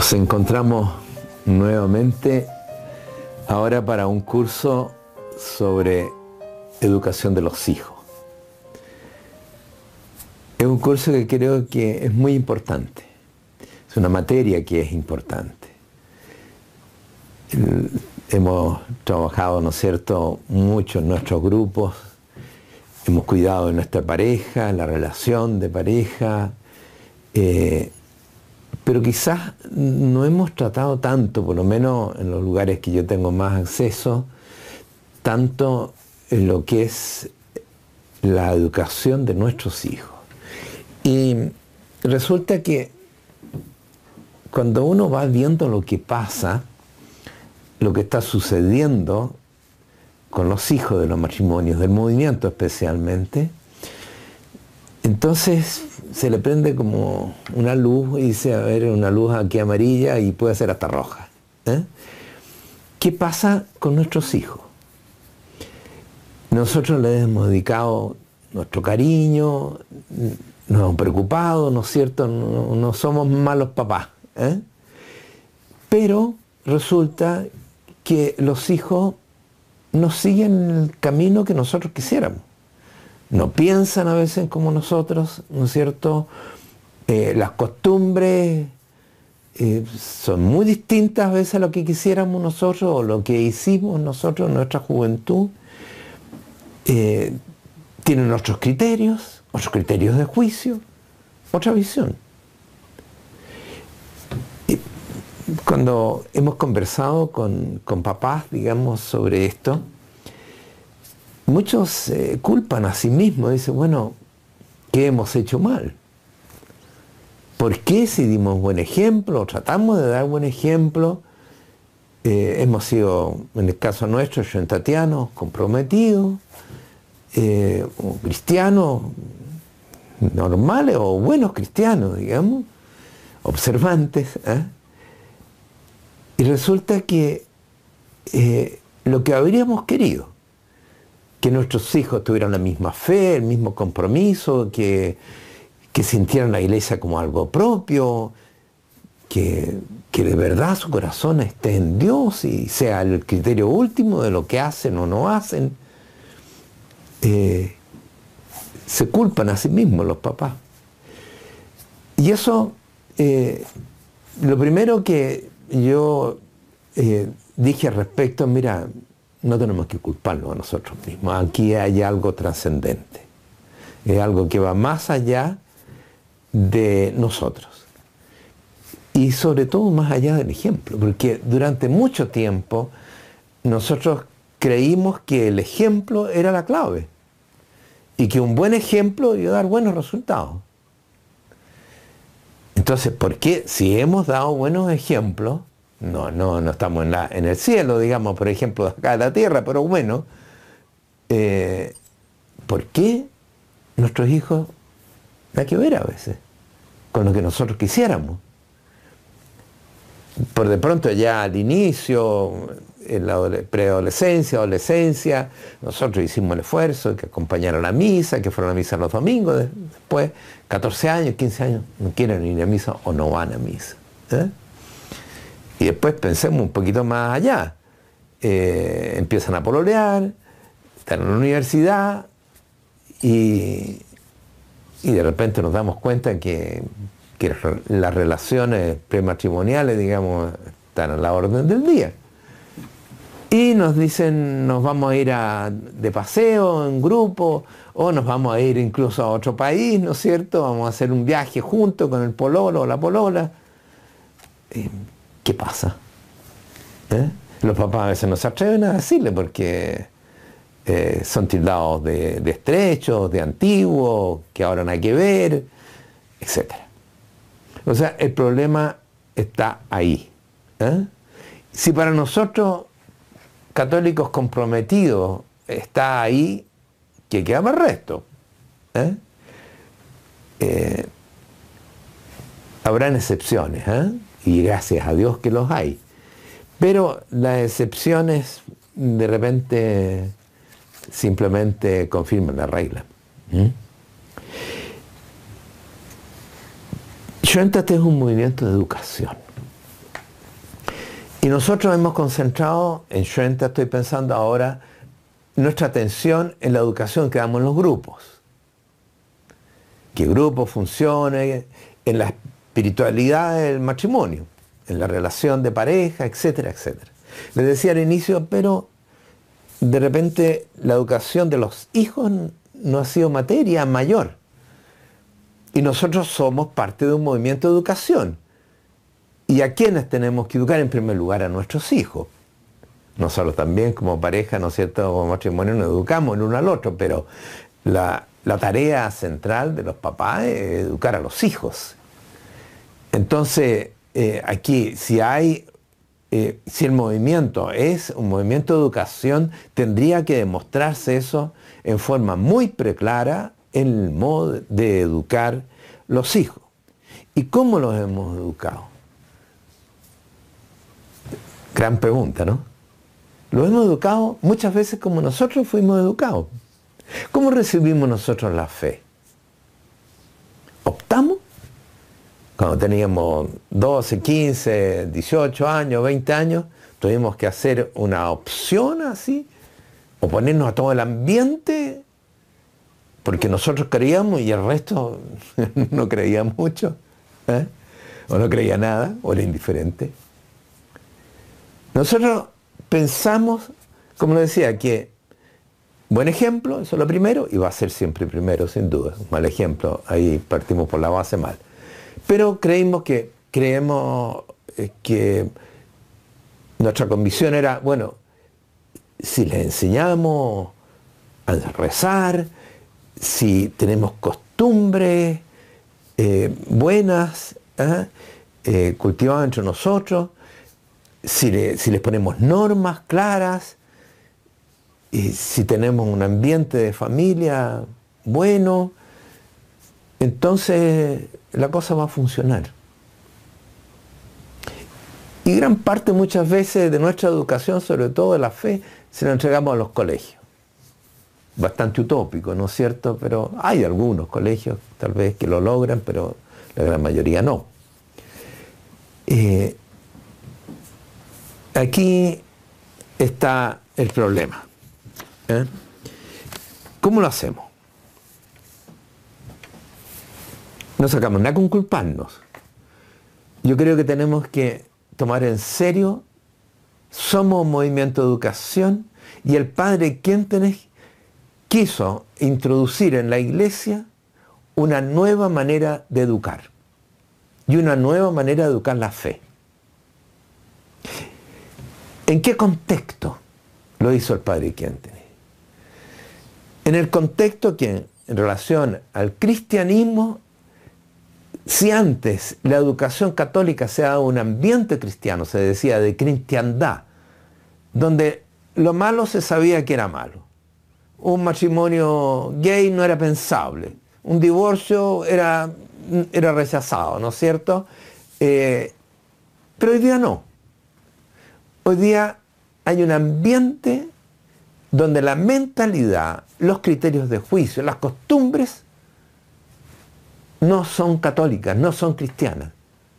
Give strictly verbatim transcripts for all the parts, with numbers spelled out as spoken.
Nos encontramos nuevamente ahora para un curso sobre educación de los hijos. Es un curso que creo que es muy importante. Es una materia que es importante. Hemos trabajado, ¿no es cierto?, mucho en nuestros grupos. Hemos cuidado de nuestra pareja, la relación de pareja. Eh, pero quizás no hemos tratado tanto, por lo menos en los lugares que yo tengo más acceso, tanto en lo que es la educación de nuestros hijos. Y resulta que cuando uno va viendo lo que pasa, lo que está sucediendo con los hijos de los matrimonios, del movimiento especialmente, entonces se le prende como una luz y dice, a ver, una luz aquí amarilla y puede ser hasta roja. ¿eh? ¿Qué pasa con nuestros hijos? Nosotros les hemos dedicado nuestro cariño, nos hemos preocupado, ¿no es cierto? No, no somos malos papás. ¿eh? Pero resulta que los hijos no siguen el camino que nosotros quisiéramos. No piensan a veces como nosotros, ¿no es cierto? Eh, las costumbres eh, son muy distintas a veces a lo que quisiéramos nosotros o lo que hicimos nosotros en nuestra juventud. Eh, tienen otros criterios, otros criterios de juicio, otra visión. Y cuando hemos conversado con, con papás, digamos, sobre esto, muchos eh, culpan a sí mismos, dicen, bueno, ¿qué hemos hecho mal? ¿Por qué si dimos buen ejemplo, tratamos de dar buen ejemplo? Eh, hemos sido, en el caso nuestro, yo en Tatiana, comprometidos, eh, o cristianos normales o buenos cristianos, digamos, observantes. ¿eh? Y resulta que eh, lo que habríamos querido, que nuestros hijos tuvieran la misma fe, el mismo compromiso, que, que sintieran la iglesia como algo propio, que, que de verdad su corazón esté en Dios y sea el criterio último de lo que hacen o no hacen. Eh, se culpan a sí mismos los papás. Y eso, eh, lo primero que yo eh, dije al respecto, mira, no tenemos que culparnos a nosotros mismos. Aquí hay algo trascendente. Es algo que va más allá de nosotros. Y sobre todo más allá del ejemplo. Porque durante mucho tiempo nosotros creímos que el ejemplo era la clave. Y que un buen ejemplo iba a dar buenos resultados. Entonces, ¿por qué si hemos dado buenos ejemplos? No, no, no estamos en, la, en el cielo, digamos, por ejemplo, acá en la tierra, pero bueno, eh, ¿por qué nuestros hijos hay que ver a veces con lo que nosotros quisiéramos? Por de pronto ya al inicio, en la preadolescencia, adolescencia, nosotros hicimos el esfuerzo de que acompañaran a la misa, que fueran a misa los domingos, después, catorce años, quince años, no quieren ir a misa o no van a misa. ¿eh? Y después pensemos un poquito más allá. Eh, empiezan a pololear, están en la universidad y, y de repente nos damos cuenta que, que las relaciones prematrimoniales, digamos, están a la orden del día. Y nos dicen, nos vamos a ir a, de paseo en grupo, o nos vamos a ir incluso a otro país, ¿no es cierto? Vamos a hacer un viaje juntos con el pololo o la polola. Eh, ¿Qué pasa? ¿Eh? Los papás a veces no se atreven a decirle porque eh, son tildados de, de estrechos, de antiguos, que ahora no hay que ver, etcétera. O sea, el problema está ahí. ¿eh? Si para nosotros, católicos comprometidos, está ahí, ¿qué queda para el resto? ¿eh? Eh, habrán excepciones, ¿eh? y gracias a Dios que los hay. Pero las excepciones de repente simplemente confirman la regla. ¿Mm? Schoenstatt es un movimiento de educación. Y nosotros hemos concentrado, en Schwente estoy pensando ahora, nuestra atención en la educación que damos en los grupos. Que el grupo funcione en la espiritualidad del matrimonio, en la relación de pareja, etcétera, etcétera. Les decía al inicio, pero de repente la educación de los hijos no ha sido materia mayor. Y nosotros somos parte de un movimiento de educación. ¿Y a quiénes tenemos que educar? En primer lugar a nuestros hijos. Nosotros también como pareja, ¿no es cierto?, como matrimonio nos educamos el uno al otro, pero la, la tarea central de los papás es educar a los hijos. Entonces, eh, aquí, si hay, eh, si el movimiento es un movimiento de educación, tendría que demostrarse eso en forma muy preclara en el modo de educar los hijos. ¿Y cómo los hemos educado? Gran pregunta, ¿no? Los hemos educado muchas veces como nosotros fuimos educados. ¿Cómo recibimos nosotros la fe? ¿Optamos? Cuando teníamos doce, quince, dieciocho años, veinte años, tuvimos que hacer una opción así, o ponernos a todo el ambiente, porque nosotros creíamos y el resto no creía mucho, ¿eh? O no creía nada, o era indiferente. Nosotros pensamos, como lo decía, que buen ejemplo, eso es lo primero, y va a ser siempre primero, sin duda. Un mal ejemplo, ahí partimos por la base mal. Pero creímos que, creemos que nuestra convicción era, bueno, si les enseñamos a rezar, si tenemos costumbres eh, buenas, ¿eh? Eh, cultivadas entre nosotros, si, le, si les ponemos normas claras, y si tenemos un ambiente de familia bueno, entonces la cosa va a funcionar. Y gran parte muchas veces de nuestra educación, sobre todo de la fe, se la entregamos a los colegios. Bastante utópico, ¿no es cierto? Pero hay algunos colegios tal vez que lo logran, pero la gran mayoría no. Eh, aquí está el problema. ¿Eh? ¿Cómo lo hacemos? No sacamos nada con culparnos. Yo creo que tenemos que tomar en serio, somos un movimiento de educación y el Padre Quéntenes quiso introducir en la iglesia una nueva manera de educar y una nueva manera de educar la fe. ¿En qué contexto lo hizo el Padre Quéntenes? En el contexto que en relación al cristianismo, si antes la educación católica se daba un ambiente cristiano, se decía de cristiandad, donde lo malo se sabía que era malo. Un matrimonio gay no era pensable, un divorcio era, era rechazado, ¿no es cierto? Eh, pero hoy día no. Hoy día hay un ambiente donde la mentalidad, los criterios de juicio, las costumbres no son católicas, no son cristianas.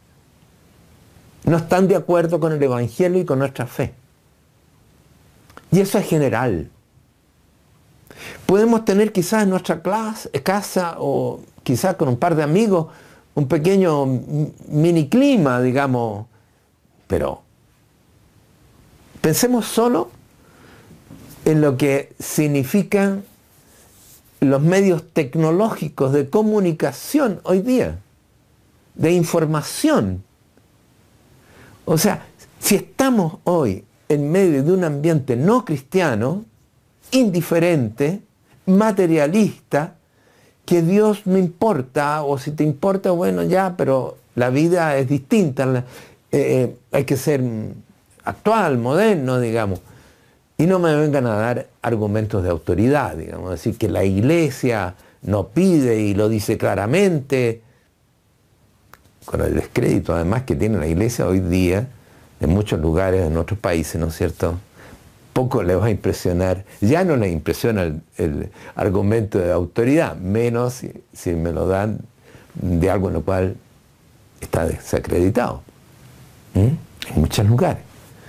No están de acuerdo con el Evangelio y con nuestra fe. Y eso es general. Podemos tener quizás en nuestra clase, casa o quizás con un par de amigos un pequeño mini clima, digamos, pero pensemos solo en lo que significan los medios tecnológicos de comunicación hoy día, de información. O sea, si estamos hoy en medio de un ambiente no cristiano, indiferente, materialista, que Dios no importa, o si te importa, bueno, ya, pero la vida es distinta, eh, eh, hay que ser actual, moderno, digamos. Y no me vengan a dar argumentos de autoridad, digamos, decir que la iglesia no pide y lo dice claramente, con el descrédito además que tiene la iglesia hoy día, en muchos lugares, en otros países, ¿no es cierto? Poco les va a impresionar, ya no les impresiona el, el argumento de autoridad, menos si, si me lo dan de algo en lo cual está desacreditado. ¿Mm? En muchos lugares.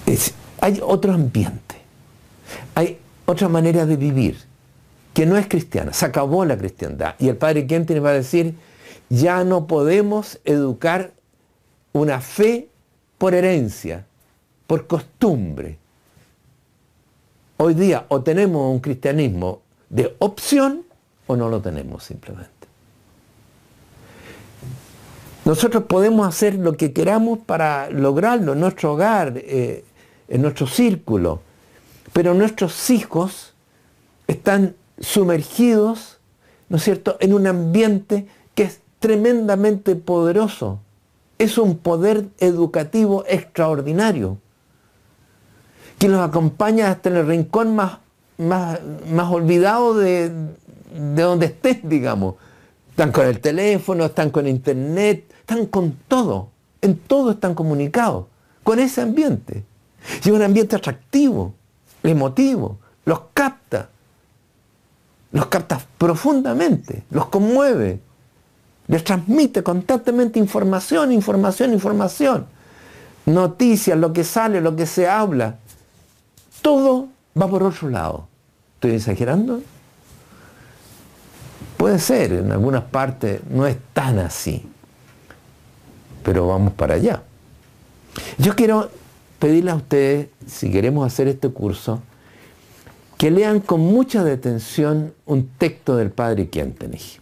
Es, hay otro ambiente, hay otra manera de vivir que no es cristiana. Se acabó la cristiandad. Y el padre Kentenich va a decir, ya no podemos educar una fe por herencia, por costumbre. Hoy día o tenemos un cristianismo de opción o no lo tenemos simplemente. Nosotros podemos hacer lo que queramos para lograrlo en nuestro hogar, eh, en nuestro círculo, pero nuestros hijos están sumergidos, ¿no es cierto?, en un ambiente que es tremendamente poderoso. Es un poder educativo extraordinario, que los acompaña hasta en el rincón más, más, más olvidado de, de donde estén, digamos. Están con el teléfono, están con internet, están con todo. En todo están comunicados, con ese ambiente. Y es un ambiente atractivo, emotivo, los capta. Los capta profundamente, los conmueve. Les transmite constantemente información, información, información. Noticias, lo que sale, lo que se habla. Todo va por otro lado. ¿Estoy exagerando? Puede ser, en algunas partes no es tan así. Pero vamos para allá. Yo quiero pedirle a ustedes, si queremos hacer este curso, que lean con mucha detención un texto del padre Kentenich.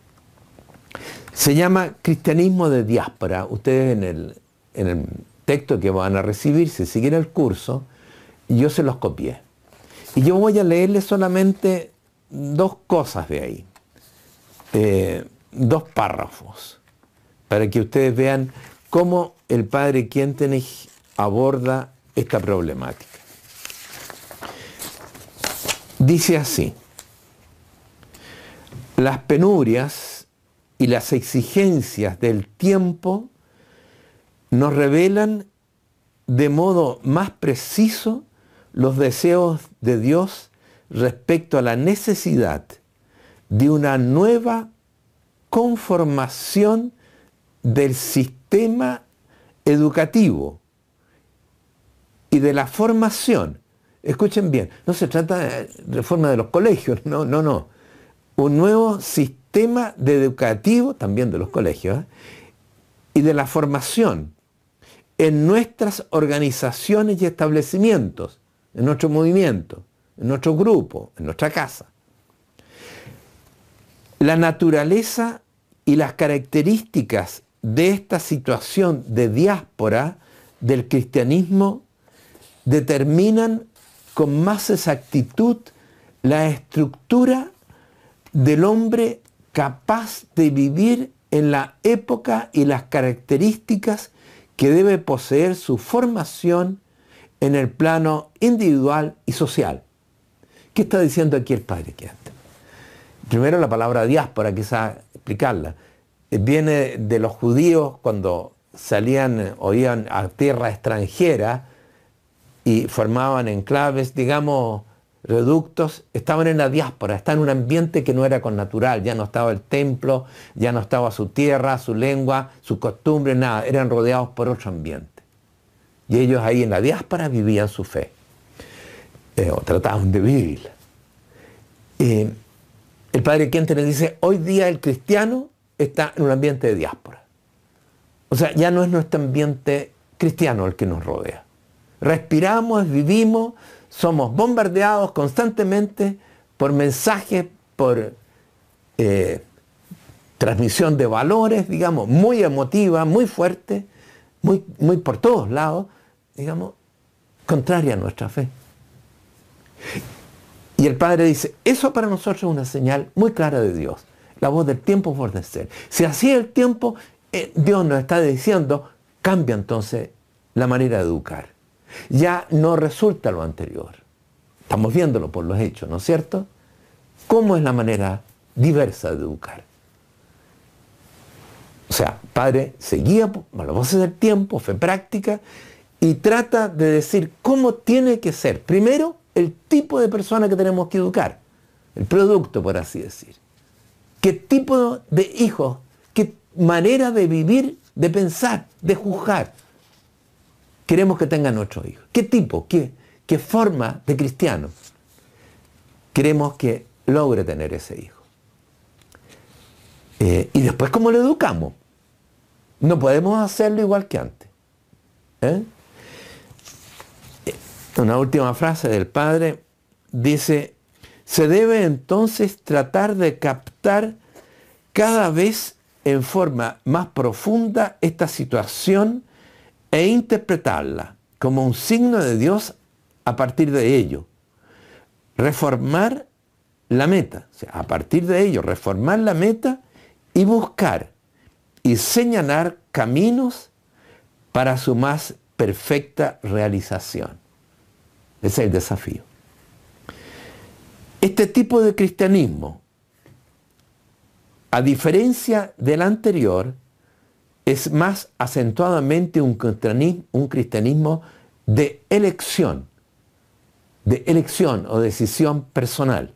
Se llama Cristianismo de Diáspora. Ustedes en el, en el texto que van a recibir, si siguen el curso, yo se los copié. Y yo voy a leerles solamente dos cosas de ahí. Eh, dos párrafos, para que ustedes vean cómo el padre Kentenich aborda esta problemática. Dice así: las penurias y las exigencias del tiempo nos revelan de modo más preciso los deseos de Dios respecto a la necesidad de una nueva conformación del sistema educativo y de la formación. Escuchen bien, no se trata de reforma de los colegios, no, no, no. Un nuevo sistema de educativo, también de los colegios, ¿eh? y de la formación en nuestras organizaciones y establecimientos, en nuestro movimiento, en nuestro grupo, en nuestra casa. La naturaleza y las características de esta situación de diáspora del cristianismo determinan con más exactitud la estructura del hombre capaz de vivir en la época y las características que debe poseer su formación en el plano individual y social. ¿Qué está diciendo aquí el padre Kentenich? Primero, la palabra diáspora, quizás explicarla, viene de los judíos cuando salían o iban a tierra extranjera y formaban enclaves, digamos, reductos, estaban en la diáspora, estaban en un ambiente que no era connatural, ya no estaba el templo, ya no estaba su tierra, su lengua, su costumbre, nada, eran rodeados por otro ambiente. Y ellos ahí en la diáspora vivían su fe, eh, o trataban de vivirla. Eh, el padre Kentenich dice, hoy día el cristiano está en un ambiente de diáspora. O sea, ya no es nuestro ambiente cristiano el que nos rodea. Respiramos, vivimos, somos bombardeados constantemente por mensajes, por eh, transmisión de valores, digamos, muy emotiva, muy fuerte, muy, muy por todos lados, digamos, contraria a nuestra fe. Y el padre dice, eso para nosotros es una señal muy clara de Dios. La voz del tiempo por vencer. Si así es el tiempo, eh, Dios nos está diciendo, cambia entonces la manera de educar. Ya no resulta lo anterior. Estamos viéndolo por los hechos, ¿no es cierto? ¿Cómo es la manera diversa de educar? O sea, padre se guía por las voces del tiempo, fe práctica, y trata de decir cómo tiene que ser. Primero, el tipo de persona que tenemos que educar. El producto, por así decir. ¿Qué tipo de hijos? ¿Qué manera de vivir, de pensar, de juzgar? queremos que tengan nuestros hijos? ¿Qué tipo, qué, qué forma de cristiano queremos que logre tener ese hijo? Eh, y después, ¿cómo lo educamos? No podemos hacerlo igual que antes. ¿Eh? Una última frase del padre dice: se debe entonces tratar de captar cada vez en forma más profunda esta situación e interpretarla como un signo de Dios a partir de ello. Reformar la meta, o sea, a partir de ello, reformar la meta y buscar y señalar caminos para su más perfecta realización. Ese es el desafío. Este tipo de cristianismo, a diferencia del anterior, es más acentuadamente un cristianismo, un cristianismo de elección, de elección o decisión personal.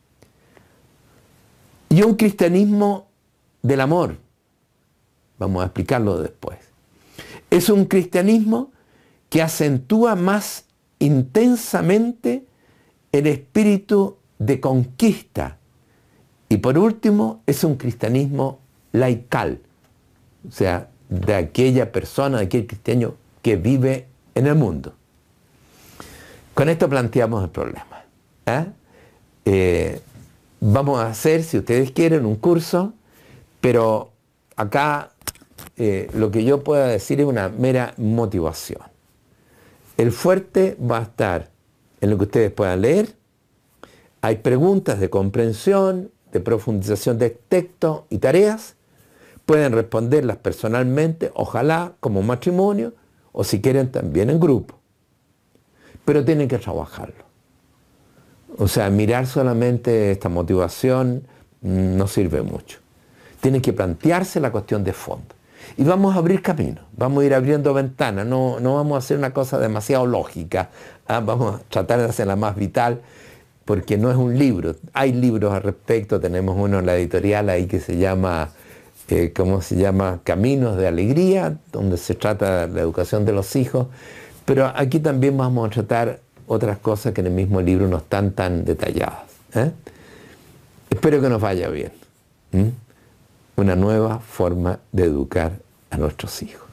Y un cristianismo del amor. Vamos a explicarlo después. Es un cristianismo que acentúa más intensamente el espíritu de conquista. Y por último, es un cristianismo laical, o sea, de aquella persona, de aquel cristiano que vive en el mundo. Con esto planteamos el problema. ¿eh? Eh, vamos a hacer, si ustedes quieren, un curso, pero acá eh, lo que yo pueda decir es una mera motivación. El fuerte va a estar en lo que ustedes puedan leer. Hay preguntas de comprensión, de profundización de texto y tareas. Pueden responderlas personalmente, ojalá como matrimonio, o si quieren también en grupo. Pero tienen que trabajarlo. O sea, mirar solamente esta motivación no sirve mucho. Tienen que plantearse la cuestión de fondo. Y vamos a abrir caminos, vamos a ir abriendo ventanas, no, no vamos a hacer una cosa demasiado lógica, ¿ah? Vamos a tratar de hacerla más vital, porque no es un libro. Hay libros al respecto, tenemos uno en la editorial ahí que se llama, eh, ¿cómo se llama? Caminos de Alegría, donde se trata de la educación de los hijos, pero aquí también vamos a tratar otras cosas que en el mismo libro no están tan detalladas. ¿eh? Espero que nos vaya bien. ¿Mm? Una nueva forma de educar a nuestros hijos.